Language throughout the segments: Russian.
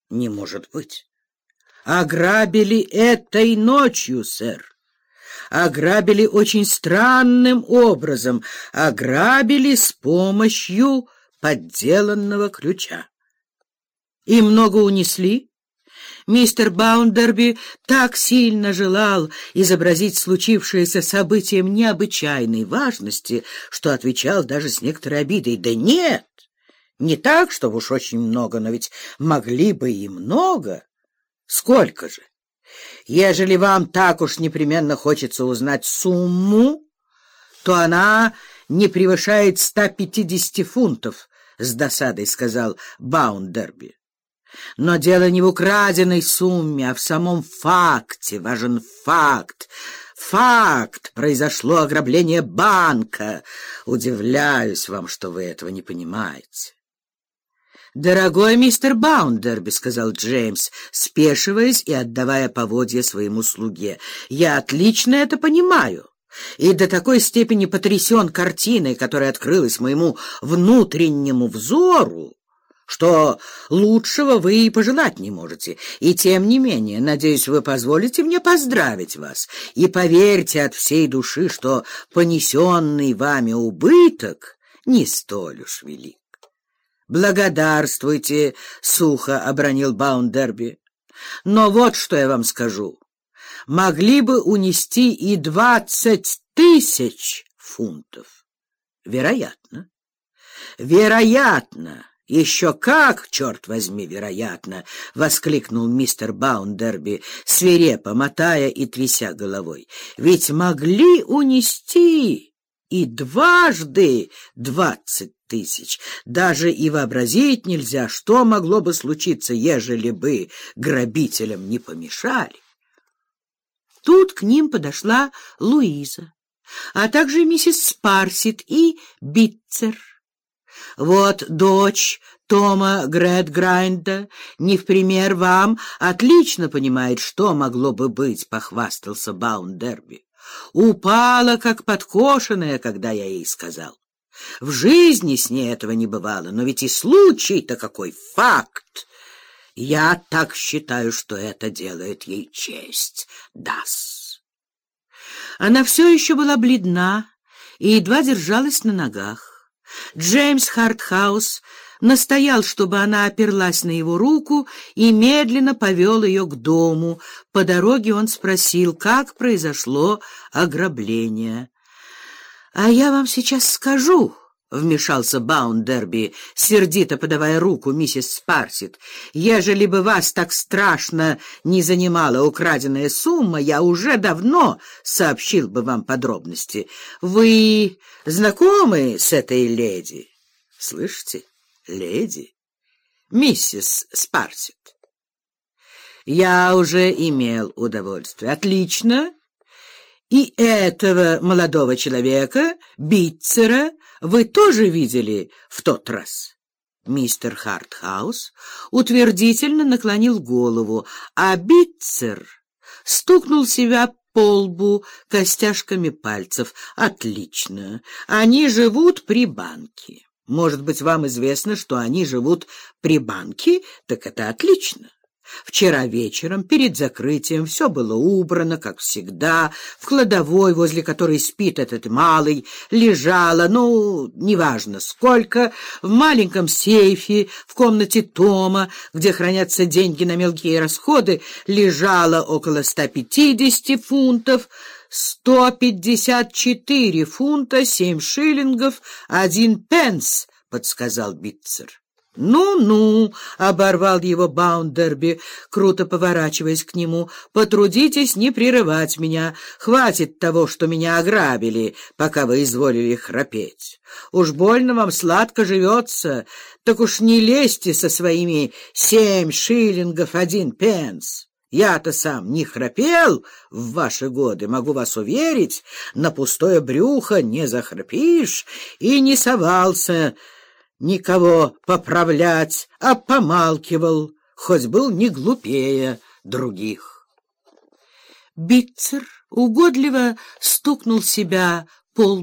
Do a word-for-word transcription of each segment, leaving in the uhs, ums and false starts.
Не может быть. Ограбили этой ночью, сэр. Ограбили очень странным образом. Ограбили с помощью подделанного ключа. И много унесли? Мистер Баундерби так сильно желал изобразить случившееся событием необычайной важности, что отвечал даже с некоторой обидой: «Да нет, не так, что уж очень много, но ведь могли бы и много. Сколько же? Ежели вам так уж непременно хочется узнать сумму, то она не превышает ста пятидесяти фунтов», — с досадой сказал Баундерби. «Но дело не в украденной сумме, а в самом факте. Важен факт. Факт. Произошло ограбление банка. Удивляюсь вам, что вы этого не понимаете». «Дорогой мистер Баундерби», — сказал Джеймс, спешиваясь и отдавая поводья своему слуге, — «я отлично это понимаю и до такой степени потрясен картиной, которая открылась моему внутреннему взору, что лучшего вы и пожелать не можете. И тем не менее, надеюсь, вы позволите мне поздравить вас. И поверьте от всей души, что понесенный вами убыток не столь уж велик». «Благодарствуйте», — сухо обронил Баундерби. «Но вот что я вам скажу. Могли бы унести и двадцать тысяч фунтов. Вероятно. Вероятно. Еще как, черт возьми, вероятно!» — воскликнул мистер Баундерби, свирепо мотая и тряся головой. «Ведь могли унести и дважды двадцать тысяч. Даже и вообразить нельзя, что могло бы случиться, ежели бы грабителям не помешали». Тут к ним подошла Луиза, а также миссис Спарсит и Битцер. «Вот дочь Тома Грэдграйнда, не в пример вам, отлично понимает, что могло бы быть», — похвастался Баундерби. «Упала, как подкошенная, когда я ей сказал. В жизни с ней этого не бывало, но ведь и случай-то какой, факт. Я так считаю, что это делает ей честь. Да-с». Она все еще была бледна и едва держалась на ногах. Джеймс Хартхаус настоял, чтобы она оперлась на его руку, и медленно повел ее к дому. По дороге он спросил, как произошло ограбление. «А я вам сейчас скажу», — вмешался Баундерби, сердито подавая руку миссис Спарсит. «Ежели бы вас так страшно не занимала украденная сумма, я уже давно сообщил бы вам подробности. Вы знакомы с этой леди?» «Слышите, леди? Миссис Спарсит». «Я уже имел удовольствие». «Отлично. И этого молодого человека, Битцера, вы тоже видели в тот раз?» Мистер Хартхаус утвердительно наклонил голову, а Битцер стукнул себя по лбу костяшками пальцев. «Отлично. Они живут при банке. Может быть, вам известно, что они живут при банке? Так это отлично. Вчера вечером, перед закрытием, все было убрано, как всегда. В кладовой, возле которой спит этот малый, лежало, ну, неважно сколько, в маленьком сейфе в комнате Тома, где хранятся деньги на мелкие расходы, лежало около ста пятидесяти фунтов, сто пятьдесят четыре фунта, семь шиллингов, один пенс, — подсказал Битцер. «Ну-ну», — оборвал его Баундерби, круто поворачиваясь к нему, — «потрудитесь не прерывать меня. Хватит того, что меня ограбили, пока вы изволили храпеть. Уж больно вам сладко живется, так уж не лезьте со своими семь шиллингов один пенс. Я-то сам не храпел в ваши годы, могу вас уверить, на пустое брюхо не захрапишь, и не совался никого поправлять, а помалкивал, хоть был не глупее других». Битцер угодливо стукнул себя по лбу,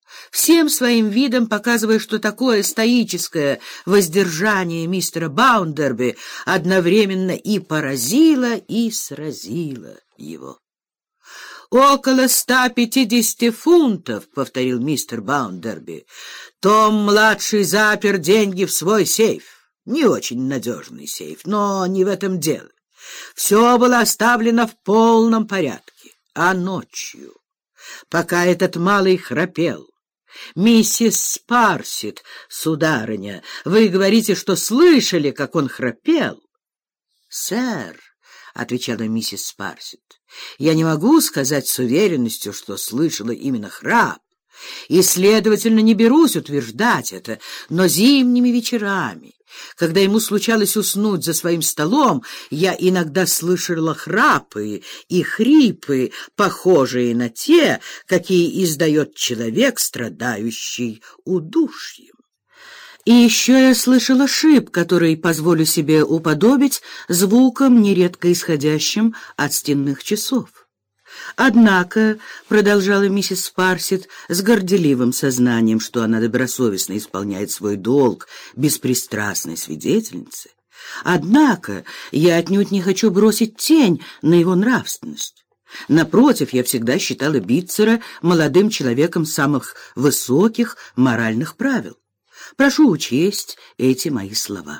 всем своим видом показывая, что такое стоическое воздержание мистера Баундерби одновременно и поразило, и сразило его. «Около ста пятидесяти фунтов», — повторил мистер Баундерби. «Том-младший запер деньги в свой сейф. Не очень надежный сейф, но не в этом дело. Все было оставлено в полном порядке. А ночью, пока этот малый храпел, миссис Спарсит, сударыня, вы говорите, что слышали, как он храпел?» «Сэр», — отвечала миссис Спарсит, — «я не могу сказать с уверенностью, что слышала именно храп, и, следовательно, не берусь утверждать это, но зимними вечерами, когда ему случалось уснуть за своим столом, я иногда слышала храпы и хрипы, похожие на те, какие издает человек, страдающий удушьем. И еще я слышала шип, который позволю себе уподобить звуком, нередко исходящим от стенных часов. Однако, — продолжала миссис Спарсит с горделивым сознанием, что она добросовестно исполняет свой долг беспристрастной свидетельницы, однако я отнюдь не хочу бросить тень на его нравственность. Напротив, я всегда считала Битцера молодым человеком самых высоких моральных правил. Прошу учесть эти мои слова.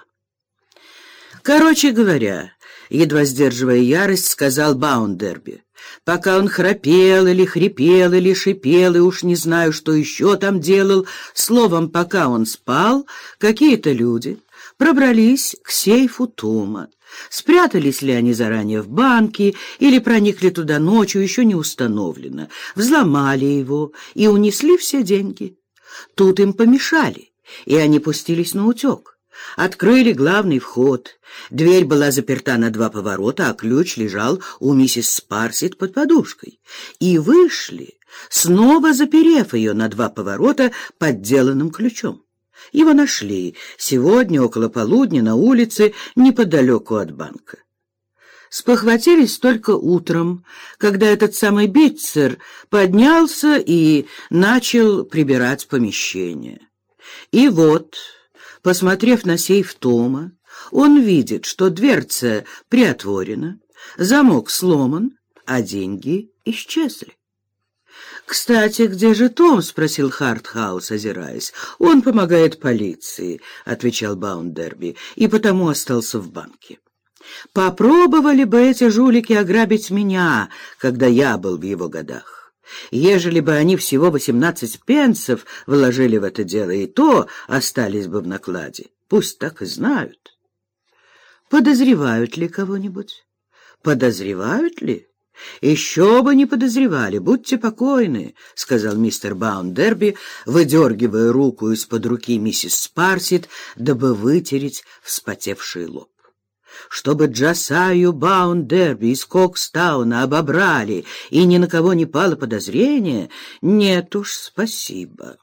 Короче говоря, едва сдерживая ярость, сказал Баундерби, пока он храпел или хрипел или шипел, и уж не знаю, что еще там делал, словом, пока он спал, какие-то люди пробрались к сейфу Тома. Спрятались ли они заранее в банке или проникли туда ночью, еще не установлено, взломали его и унесли все деньги. Тут им помешали, и они пустились на утек. Открыли главный вход. Дверь была заперта на два поворота, а ключ лежал у миссис Спарсит под подушкой. И вышли, снова заперев ее на два поворота подделанным ключом. Его нашли сегодня около полудня на улице неподалеку от банка. Спохватились только утром, когда этот самый Битцер поднялся и начал прибирать помещение. И вот, посмотрев на сейф Тома, он видит, что дверца приотворена, замок сломан, а деньги исчезли. «Кстати, где же Том?» — спросил Хартхаус, озираясь. «Он помогает полиции», — отвечал Баундерби, — «и потому остался в банке. Попробовали бы эти жулики ограбить меня, когда я был в его годах. Ежели бы они всего восемнадцать пенсов вложили в это дело, и то остались бы в накладе. Пусть так и знают». «Подозревают ли кого-нибудь?» «Подозревают ли? Еще бы не подозревали, будьте покойны», — сказал мистер Баундерби, выдергивая руку из-под руки миссис Спарсит, дабы вытереть вспотевший лоб. «Чтобы Джасаю Баундерби из Кокстауна обобрали и ни на кого не пало подозрение, нет уж, спасибо».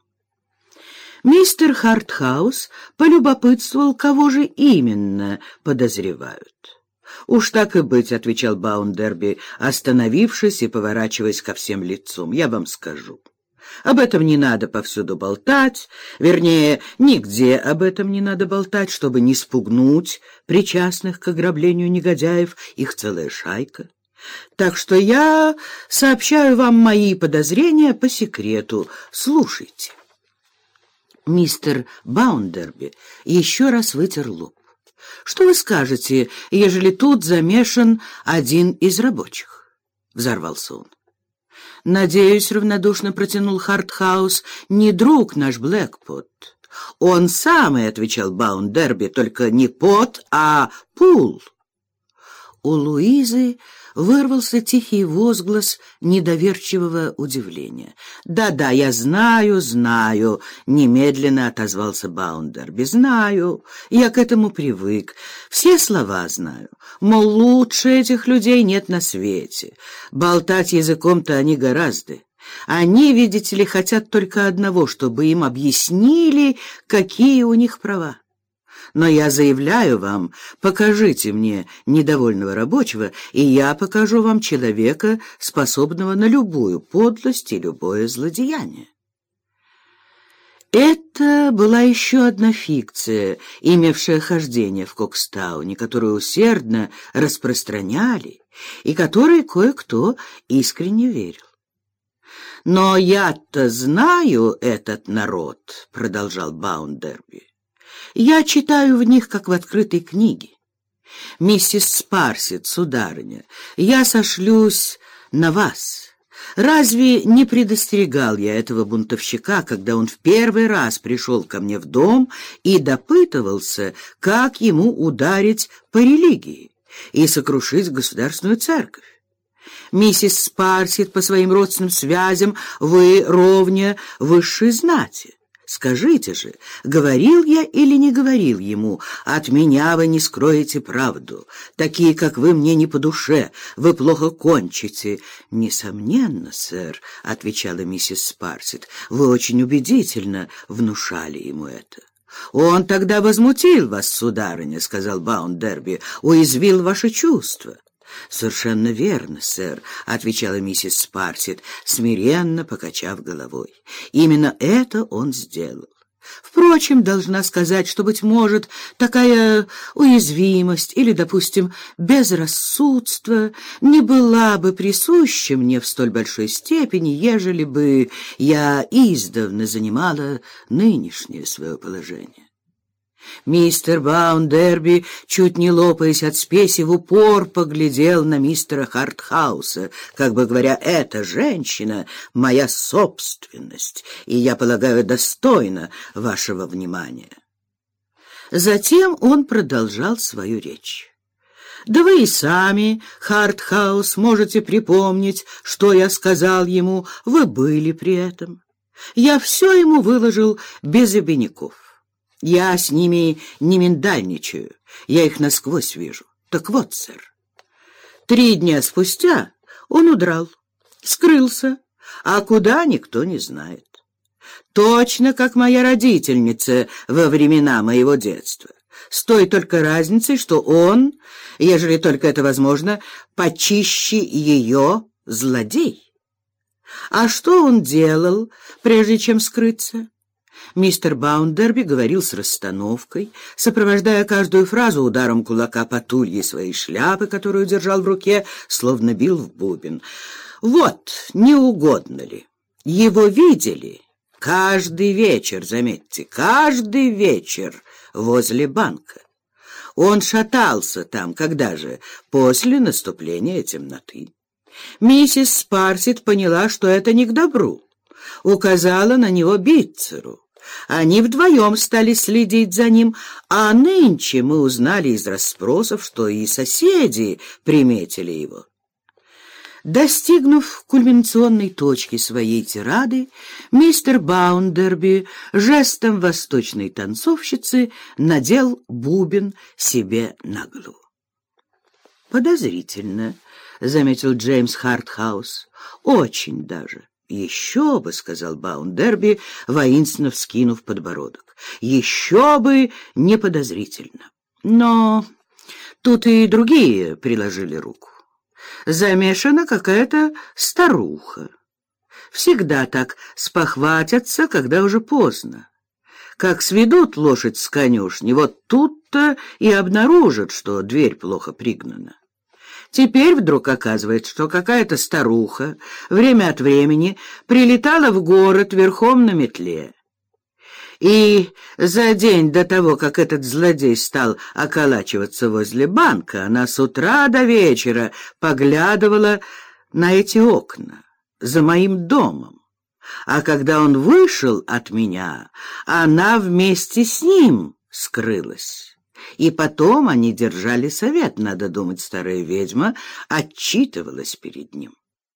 Мистер Хартхаус полюбопытствовал, кого же именно подозревают. «Уж так и быть», — отвечал Баундерби, остановившись и поворачиваясь ко всем лицом. «Я вам скажу. Об этом не надо повсюду болтать, вернее, нигде об этом не надо болтать, чтобы не спугнуть причастных к ограблению негодяев, их целая шайка. Так что я сообщаю вам мои подозрения по секрету. Слушайте». Мистер Баундерби еще раз вытер лоб. «Что вы скажете, ежели тут замешан один из рабочих?» — взорвался он. «Надеюсь, — равнодушно протянул Хартхаус, — не друг наш Блэкпот». «Он самый, — отвечал Баундерби, — только не Пот, а Пул». У Луизы вырвался тихий возглас недоверчивого удивления. «Да-да, я знаю, знаю», — немедленно отозвался Баундерби. «Знаю, я к этому привык. Все слова знаю. Мол, лучше этих людей нет на свете. Болтать языком-то они гораздо. Они, видите ли, хотят только одного, чтобы им объяснили, какие у них права. Но я заявляю вам, покажите мне недовольного рабочего, и я покажу вам человека, способного на любую подлость и любое злодеяние». Это была еще одна фикция, имевшая хождение в Кокстауне, которую усердно распространяли и которой кое-кто искренне верил. «Но я-то знаю этот народ», — продолжал Баундерби. «Я читаю в них, как в открытой книге. Миссис Спарсит, сударыня, я сошлюсь на вас». Разве не предостерегал я этого бунтовщика, когда он в первый раз пришел ко мне в дом и допытывался, как ему ударить по религии и сокрушить государственную церковь? Миссис Спарсит, по своим родственным связям вы ровня высшей знати. Скажите же, говорил я или не говорил ему: от меня вы не скроете правду, такие, как вы, мне не по душе, вы плохо кончите. Несомненно, сэр, — отвечала миссис Спарсит, — вы очень убедительно внушали ему это. Он тогда возмутил вас, сударыня, — сказал Баундерби, — уязвил ваши чувства. «Совершенно верно, сэр», — отвечала миссис Спарсит, смиренно покачав головой. «Именно это он сделал. Впрочем, должна сказать, что, быть может, такая уязвимость или, допустим, безрассудство не была бы присуща мне в столь большой степени, ежели бы я издавна занимала нынешнее свое положение». Мистер Баундерби, чуть не лопаясь от спеси, в упор поглядел на мистера Хартхауса, как бы говоря: «Эта женщина — моя собственность, и, я полагаю, достойна вашего внимания». Затем он продолжал свою речь. «Да вы и сами, Хартхаус, можете припомнить, что я сказал ему, вы были при этом. Я все ему выложил без обиняков. Я с ними не миндальничаю, я их насквозь вижу. Так вот, сэр, три дня спустя он удрал, скрылся, а куда — никто не знает. Точно как моя родительница во времена моего детства, с той только разницей, что он, ежели только это возможно, почище ее злодей. А что он делал, прежде чем скрыться?» Мистер Баундерби говорил с расстановкой, сопровождая каждую фразу ударом кулака по тулье своей шляпы, которую держал в руке, словно бил в бубен. «Вот, не угодно ли? Его видели каждый вечер, заметьте, каждый вечер возле банка. Он шатался там, когда же? После наступления темноты. Миссис Спарсит поняла, что это не к добру, указала на него Битцеру. Они вдвоем стали следить за ним, а нынче мы узнали из расспросов, что и соседи приметили его». Достигнув кульминационной точки своей тирады, мистер Баундерби жестом восточной танцовщицы надел бубен себе на голову. «Подозрительно», — заметил Джеймс Хартхаус, — «очень даже». «Еще бы», — сказал Баундерби, воинственно вскинув подбородок, — «еще бы не подозрительно. Но тут и другие приложили руку. Замешана какая-то старуха. Всегда так спохватятся, когда уже поздно. Как сведут лошадь с конюшни, вот тут-то и обнаружат, что дверь плохо пригнана. Теперь вдруг оказывается, что какая-то старуха время от времени прилетала в город верхом на метле. И за день до того, как этот злодей стал околачиваться возле банка, она с утра до вечера поглядывала на эти окна за моим домом. А когда он вышел от меня, она вместе с ним скрылась. И потом они держали совет, надо думать, старая ведьма отчитывалась перед ним.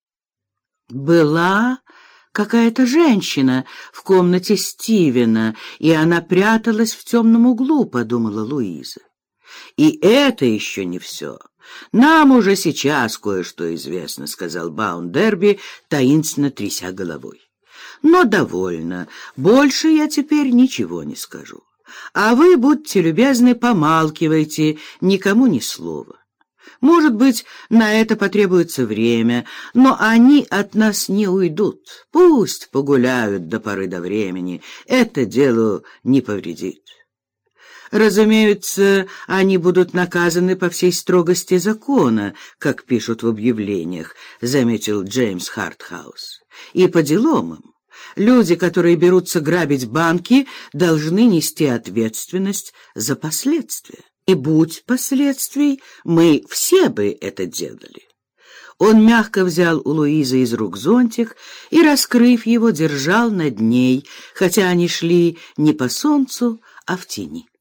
Была какая-то женщина в комнате Стивена, и она пряталась в темном углу, подумала Луиза. И это еще не все. Нам уже сейчас кое-что известно, сказал Баундерби, таинственно тряся головой. Но довольно, больше я теперь ничего не скажу. А вы, будьте любезны, помалкивайте, никому ни слова. Может быть, на это потребуется время, но они от нас не уйдут. Пусть погуляют до поры до времени, это делу не повредит. Разумеется, они будут наказаны по всей строгости закона, как пишут в объявлениях, заметил Джеймс Хартхаус. И по делам им. Люди, которые берутся грабить банки, должны нести ответственность за последствия. И будь последствий, мы все бы это делали. Он мягко взял у Луизы из рук зонтик и, раскрыв его, держал над ней, хотя они шли не по солнцу, а в тени.